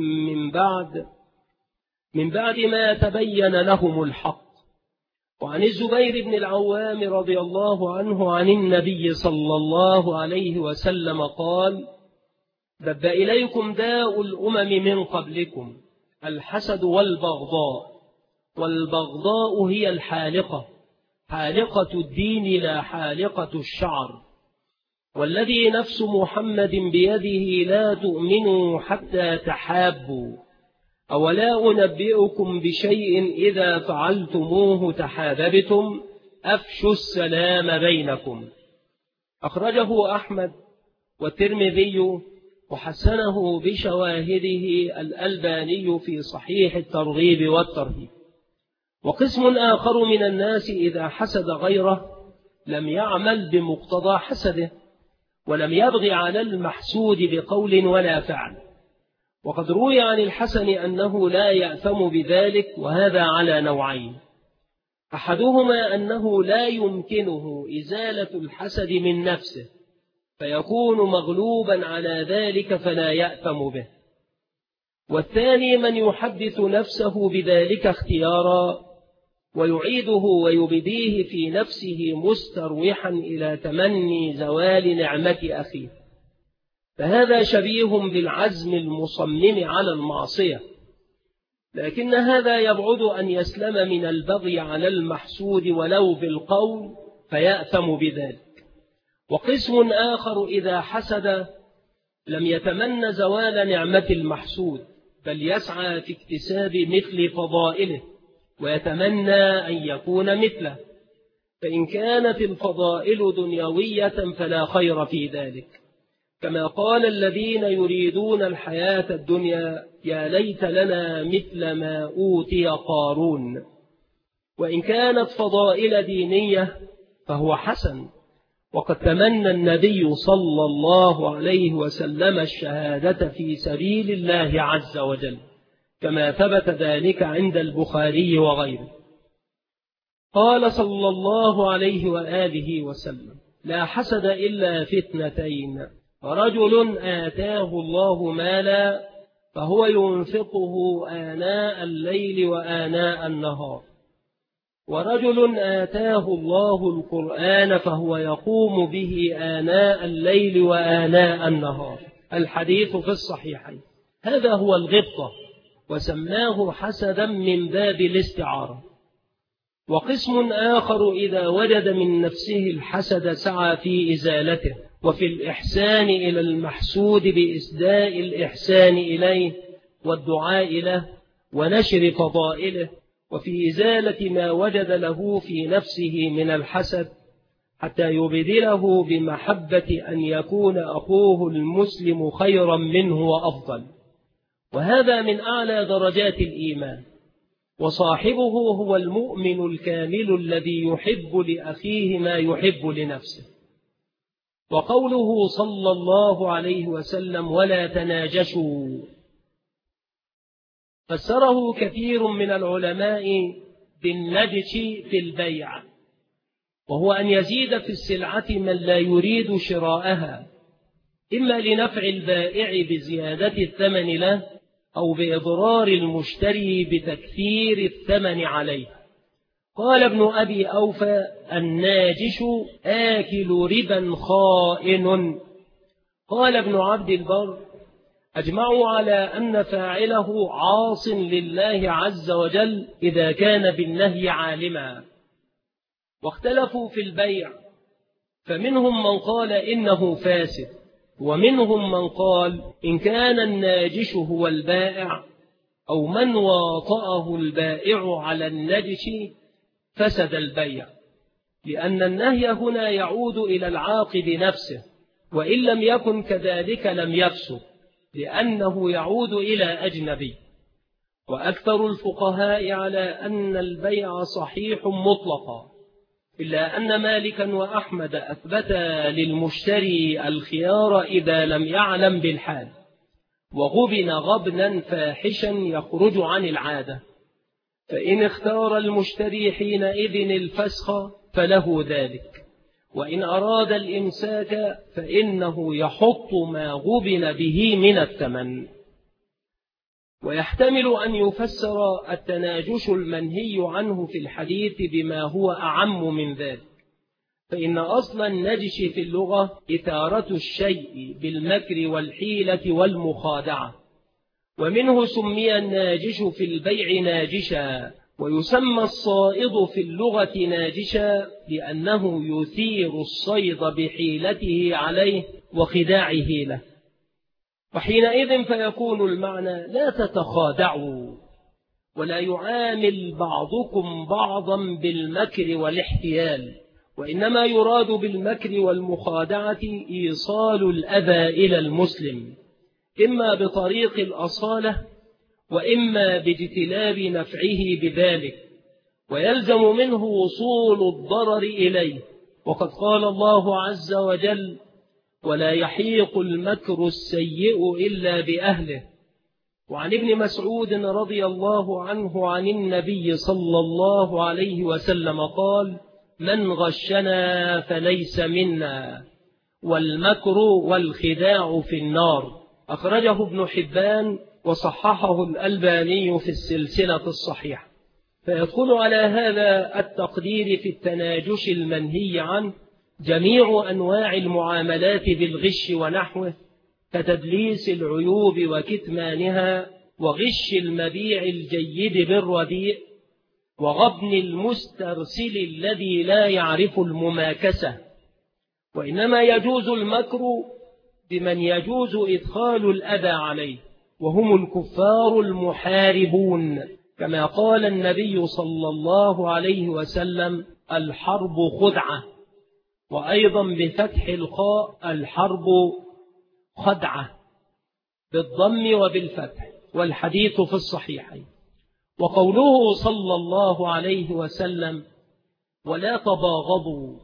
من بعد ما تبين لهم الحق. وعن الزبير بن العوام رضي الله عنه عن النبي صلى الله عليه وسلم قال دب إليكم داء الأمم من قبلكم الحسد والبغضاء، والبغضاء هي الحالقة، حالقة الدين لا حالقة الشعر، والذي نفس محمد بيده لا تؤمنوا حتى تحابوا، أولا أنبئكم بشيء إذا فعلتموه تحاببتم أفشوا السلام بينكم. أخرجه أحمد والترمذي وحسنه بشواهده الألباني في صحيح الترغيب والترهيب. وقسم آخر من الناس إذا حسد غيره لم يعمل بمقتضى حسده ولم يبغي على المحسود بقول ولا فعل. وقد روي عن الحسن أنه لا يأثم بذلك، وهذا على نوعين: أحدهما أنه لا يمكنه إزالة الحسد من نفسه فيكون مغلوبا على ذلك فلا يأثم به، والثاني من يحدث نفسه بذلك اختيارا ويعيده ويبديه في نفسه مستروحا إلى تمني زوال نعمة أخيه، فهذا شبيه بالعزم المصمم على المعصية، لكن هذا يبعد أن يسلم من البغي على المحسود ولو بالقول فيأثم بذلك. وقسم آخر إذا حسد لم يتمنى زوال نعمة المحسود بل يسعى في اكتساب مثل فضائله ويتمنى أن يكون مثله، فإن كانت الفضائل دنيوية فلا خير في ذلك، كما قال الذين يريدون الحياة الدنيا يا ليت لنا مثل ما أوتي قارون. وإن كانت فضائل دينية فهو حسن، وقد تمنى النبي صلى الله عليه وسلم الشهادة في سبيل الله عز وجل، كما ثبت ذلك عند البخاري وغيره. قال صلى الله عليه وآله وسلم: لا حسد إلا في اثنتين: رجل آتاه الله مالا فهو ينفقه آناء الليل وآناء النهار، ورجل آتاه الله القرآن فهو يقوم به آناء الليل وآناء النهار. الحديث في الصحيحين. هذا هو الغبطة، وسماه حسدا من باب الاستعارة. وقسم آخر إذا وجد من نفسه الحسد سعى في إزالته، وفي الإحسان إلى المحسود بإسداء الإحسان إليه والدعاء له ونشر فضائله، وفي إزالة ما وجد له في نفسه من الحسد حتى يبدله بمحبة أن يكون أخوه المسلم خيرا منه وأفضل. وهذا من أعلى درجات الإيمان، وصاحبه هو المؤمن الكامل الذي يحب لأخيه ما يحب لنفسه. وقوله صلى الله عليه وسلم: ولا تناجشوا، فسره كثير من العلماء بالنجش في البيع، وهو أن يزيد في السلعة من لا يريد شراءها، إما لنفع البائع بزيادة الثمن له، أو بإضرار المشتري بتكثير الثمن عليه. قال ابن أبي أوفى: الناجش آكل ربا خائن. قال ابن عبد البر: أجمعوا على أن فاعله عاص لله عز وجل إذا كان بالنهي عالما. واختلفوا في البيع، فمنهم من قال إنه فاسد، ومنهم من قال إن كان الناجش هو البائع أو من واطأه البائع على النجش فسد البيع، لأن النهي هنا يعود إلى العاقد نفسه، وإن لم يكن كذلك لم يفسد، لأنه يعود إلى أجنبي. وأكثر الفقهاء على أن البيع صحيح مطلقا، إلا أن مالكا وأحمد أثبتا للمشتري الخيار إذا لم يعلم بالحال، وغبن غبنا فاحشا يخرج عن العادة، فإن اختار المشتري حينئذ الفسخ فله ذلك، وإن أراد الإمساك فإنه يحط ما غبن به من الثمن. ويحتمل أن يفسر التناجش المنهي عنه في الحديث بما هو أعم من ذلك، فإن أصل النجش في اللغة إثارة الشيء بالمكر والحيلة والمخادعة، ومنه سمي الناجش في البيع ناجشا، ويسمى الصائد في اللغة ناجشا لأنه يثير الصيد بحيلته عليه وخداعه له. وحينئذ فيكون المعنى: لا تتخادعوا، ولا يعامل بعضكم بعضا بالمكر والاحتيال، وإنما يراد بالمكر والمخادعة إيصال الأذى إلى المسلم، إما بطريق الأصالة وإما باجتلاب نفعه بذلك، ويلزم منه وصول الضرر إليه. وقد قال الله عز وجل: ولا يحيق المكر السيء إلا بأهله. وعن ابن مسعود رضي الله عنه عن النبي صلى الله عليه وسلم قال: من غشنا فليس منا، والمكر والخداع في النار. أخرجه ابن حبان وصححه الألباني في السلسلة الصحيحة. فيدخل على هذا التقدير في التناجش المنهي عنه جميع أنواع المعاملات بالغش ونحوه، كتدليس العيوب وكتمانها، وغش المبيع الجيد بالرديء، وغبن المسترسل الذي لا يعرف المماكسة. وإنما يجوز المكر بمن يجوز إدخال الأذى عليه، وهم الكفار المحاربون، كما قال النبي صلى الله عليه وسلم: الحرب خدعة. وأيضا بفتح الخاء: الحرب خدعة، بالضم وبالفتح، والحديث في الصحيحين. وقوله صلى الله عليه وسلم: ولا تباغضوا،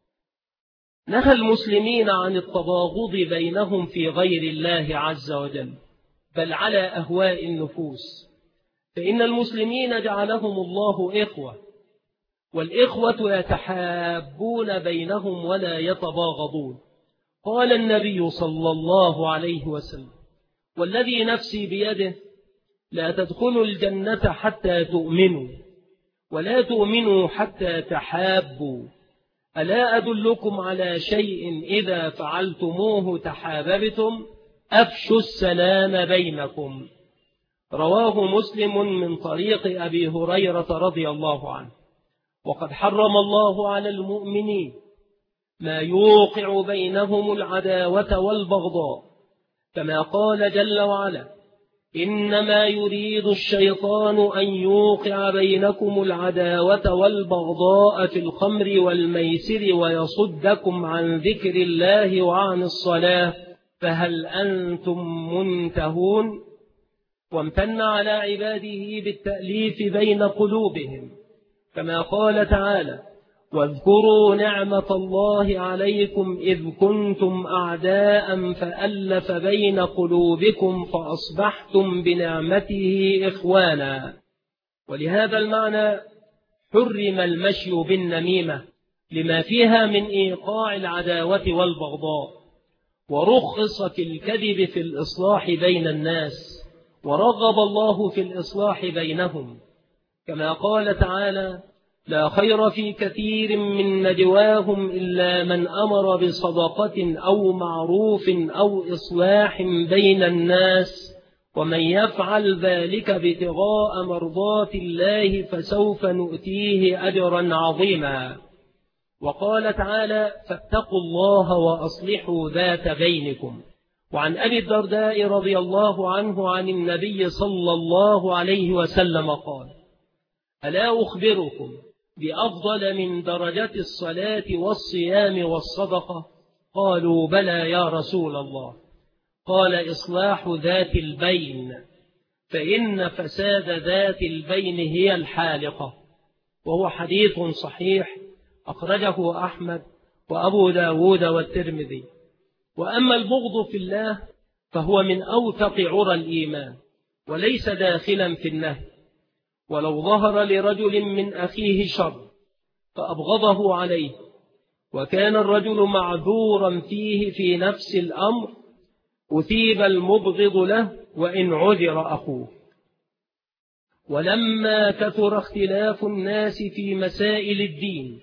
نهى المسلمين عن التباغض بينهم في غير الله عز وجل، بل على أهواء النفوس، فإن المسلمين جعلهم الله إخوة، والإخوة يتحابون بينهم ولا يتباغضون. قال النبي صلى الله عليه وسلم: والذي نفسي بيده لا تدخلوا الجنة حتى تؤمنوا، ولا تؤمنوا حتى تحابوا. ألا أدلكم على شيء إذا فعلتموه تحاببتم؟ أفشوا السلام بينكم. رواه مسلم من طريق أبي هريرة رضي الله عنه. وقد حرم الله على المؤمنين ما يوقع بينهم العداوة والبغضاء، كما قال جل وعلا: إنما يريد الشيطان أن يوقع بينكم العداوة والبغضاء في الخمر والميسر ويصدكم عن ذكر الله وعن الصلاة، فهل أنتم منتهون؟ وامتن على عباده بالتأليف بين قلوبهم، كما قال تعالى: واذكروا نعمة الله عليكم إذ كنتم أعداء فألف بين قلوبكم فأصبحتم بنعمته إخوانا. ولهذا المعنى حرم المشي بالنميمة لما فيها من إيقاع العداوة والبغضاء، ورخص في الكذب في الإصلاح بين الناس، ورغب الله في الإصلاح بينهم، كما قال تعالى: لا خير في كثير من نجواهم إلا من أمر بصدقة أو معروف أو إصلاح بين الناس، ومن يفعل ذلك ابتغاء مرضات الله فسوف نؤتيه أجرا عظيما. وقال تعالى: فاتقوا الله وأصلحوا ذات بينكم. وعن أبي الدرداء رضي الله عنه عن النبي صلى الله عليه وسلم قال: ألا أخبركم بأفضل من درجة الصلاة والصيام والصدقة؟ قالوا: بلى يا رسول الله. قال: إصلاح ذات البين، فإن فساد ذات البين هي الحالقة. وهو حديث صحيح أخرجه أحمد وأبو داود والترمذي. وأما البغض في الله فهو من أوثق عرى الإيمان، وليس داخلا في النهي. ولو ظهر لرجل من أخيه شر فأبغضه عليه، وكان الرجل معذورا فيه في نفس الأمر، أثيب المبغض له وإن عذر أخوه. ولما كثر اختلاف الناس في مسائل الدين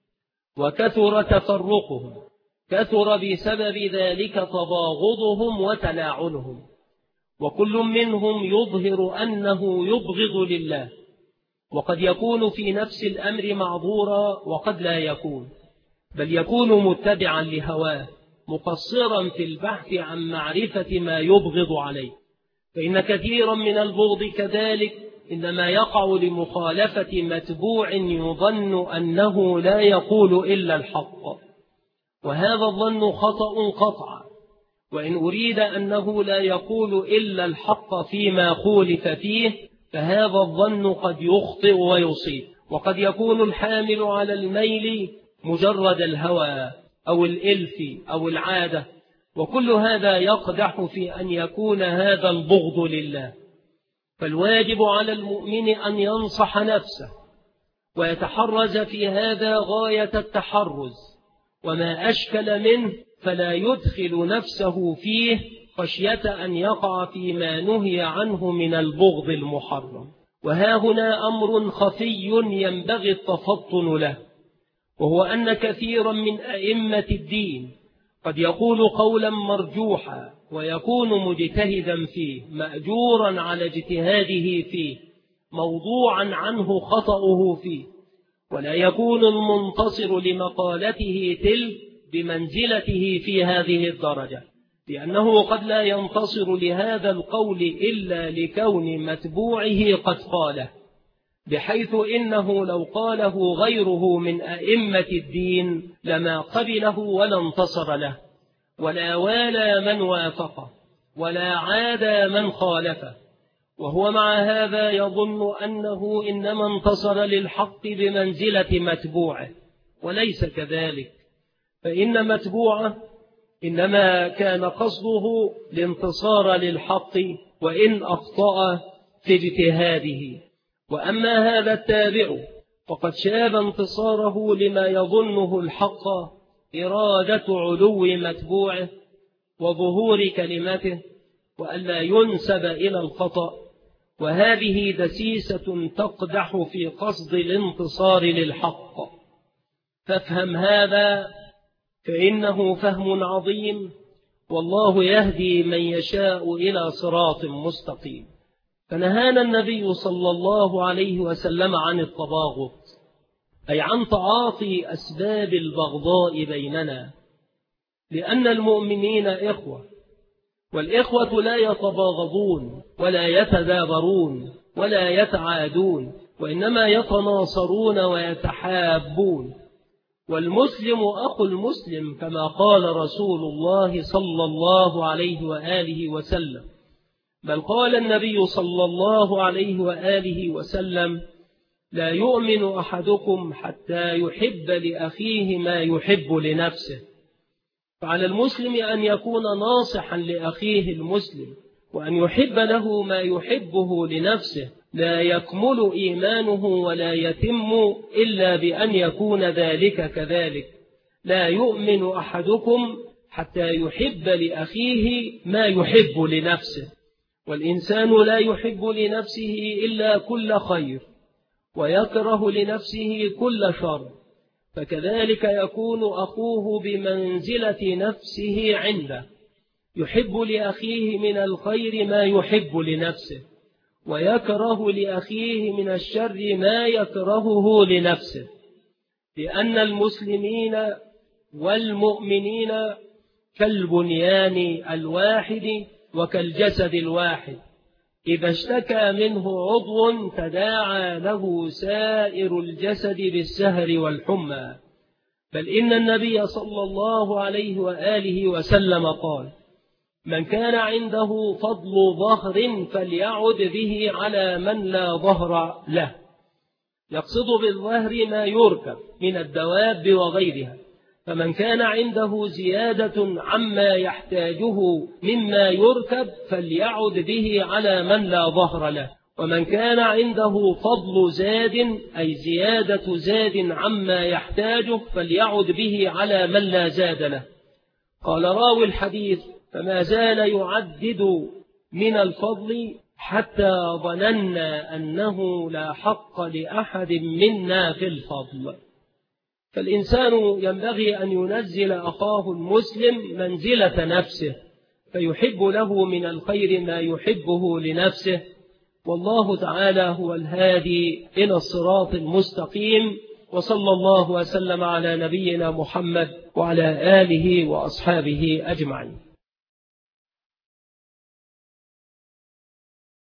وكثر تفرقهم، كثر بسبب ذلك تباغضهم وتلاعنهم، وكل منهم يظهر أنه يبغض لله، وقد يكون في نفس الأمر معذورا وقد لا يكون، بل يكون متبعا لهواه مقصرا في البحث عن معرفة ما يبغض عليه. فإن كثيرا من البغض كذلك إنما يقع لمخالفة متبوع يظن أنه لا يقول إلا الحق، وهذا الظن خطأ قطعا. وإن أريد أنه لا يقول إلا الحق فيما خولف فيه، فهذا الظن قد يخطئ ويصيب، وقد يكون الحامل على الميل مجرد الهوى أو الإلف أو العادة، وكل هذا يقدح في أن يكون هذا البغض لله. فالواجب على المؤمن أن ينصح نفسه ويتحرز في هذا غاية التحرز، وما أشكل منه فلا يدخل نفسه فيه خشية أن يقع فيما نهي عنه من البغض المحرم. وها هنا أمر خفي ينبغي التفطن له، وهو أن كثيرا من أئمة الدين قد يقول قولا مرجوحا ويكون مجتهدا فيه مأجورا على اجتهاده فيه، موضوعا عنه خطأه فيه، ولا يكون المنتصر لمقالته تلك بمنزلته في هذه الدرجة، لأنه قد لا ينتصر لهذا القول إلا لكون متبوعه قد قاله، بحيث إنه لو قاله غيره من أئمة الدين لما قبله ولا انتصر له، ولا والى من وافقه، ولا عادى من خالفه. وهو مع هذا يظن أنه إنما انتصر للحق بمنزلة متبوعه، وليس كذلك، فإن متبوعه إنما كان قصده الانتصار للحق، وإن أخطأ في اجتهاده. وأما هذا التابع فقد شاب انتصاره لما يظنه الحق، إرادة علو متبوعه وظهور كلمته، وألا ينسب إلى الخطأ، وهذه دسيسة تقدح في قصد الانتصار للحق. فافهم هذا فإنه فهم عظيم، والله يهدي من يشاء إلى صراط مستقيم. فنهانا النبي صلى الله عليه وسلم عن التباغض، أي عن تعاطي أسباب البغضاء بيننا، لأن المؤمنين إخوة، والإخوة لا يتباغضون ولا يتدابرون ولا يتعادون، وإنما يتناصرون ويتحابون. والمسلم أخو المسلم كما قال رسول الله صلى الله عليه وآله وسلم، بل قال النبي صلى الله عليه وآله وسلم: لا يؤمن أحدكم حتى يحب لأخيه ما يحب لنفسه. فعلى المسلم أن يكون ناصحا لأخيه المسلم، وأن يحب له ما يحبه لنفسه. لا يكمل إيمانه ولا يتم إلا بأن يكون ذلك كذلك. لا يؤمن أحدكم حتى يحب لأخيه ما يحب لنفسه، والإنسان لا يحب لنفسه إلا كل خير، ويكره لنفسه كل شر، فكذلك يكون أخوه بمنزلة نفسه عنده، يحب لأخيه من الخير ما يحب لنفسه، ويكره لأخيه من الشر ما يكرهه لنفسه، لأن المسلمين والمؤمنين كالبنيان الواحد وكالجسد الواحد، إذا اشتكى منه عضو تداعى له سائر الجسد بالسهر والحمى. بل إن النبي صلى الله عليه وآله وسلم قال: من كان عنده فضل ظهر فليعد به على من لا ظهر له، يقصد بالظهر ما يركب من الدواب وغيرها. فمن كان عنده زيادة عما يحتاجه مما يركب فليعد به على من لا ظهر له، ومن كان عنده فضل زاد أي زيادة زاد عما يحتاجه فليعد به على من لا زاد له. قال راوي الحديث: فما زال يعدد من الفضل حتى ظننا أنه لا حق لأحد منا في الفضل. فالإنسان ينبغي أن ينزل أخاه المسلم منزلة نفسه، فيحب له من الخير ما يحبه لنفسه. والله تعالى هو الهادي إلى الصراط المستقيم، وصلى الله وسلم على نبينا محمد وعلى آله وأصحابه أجمعين.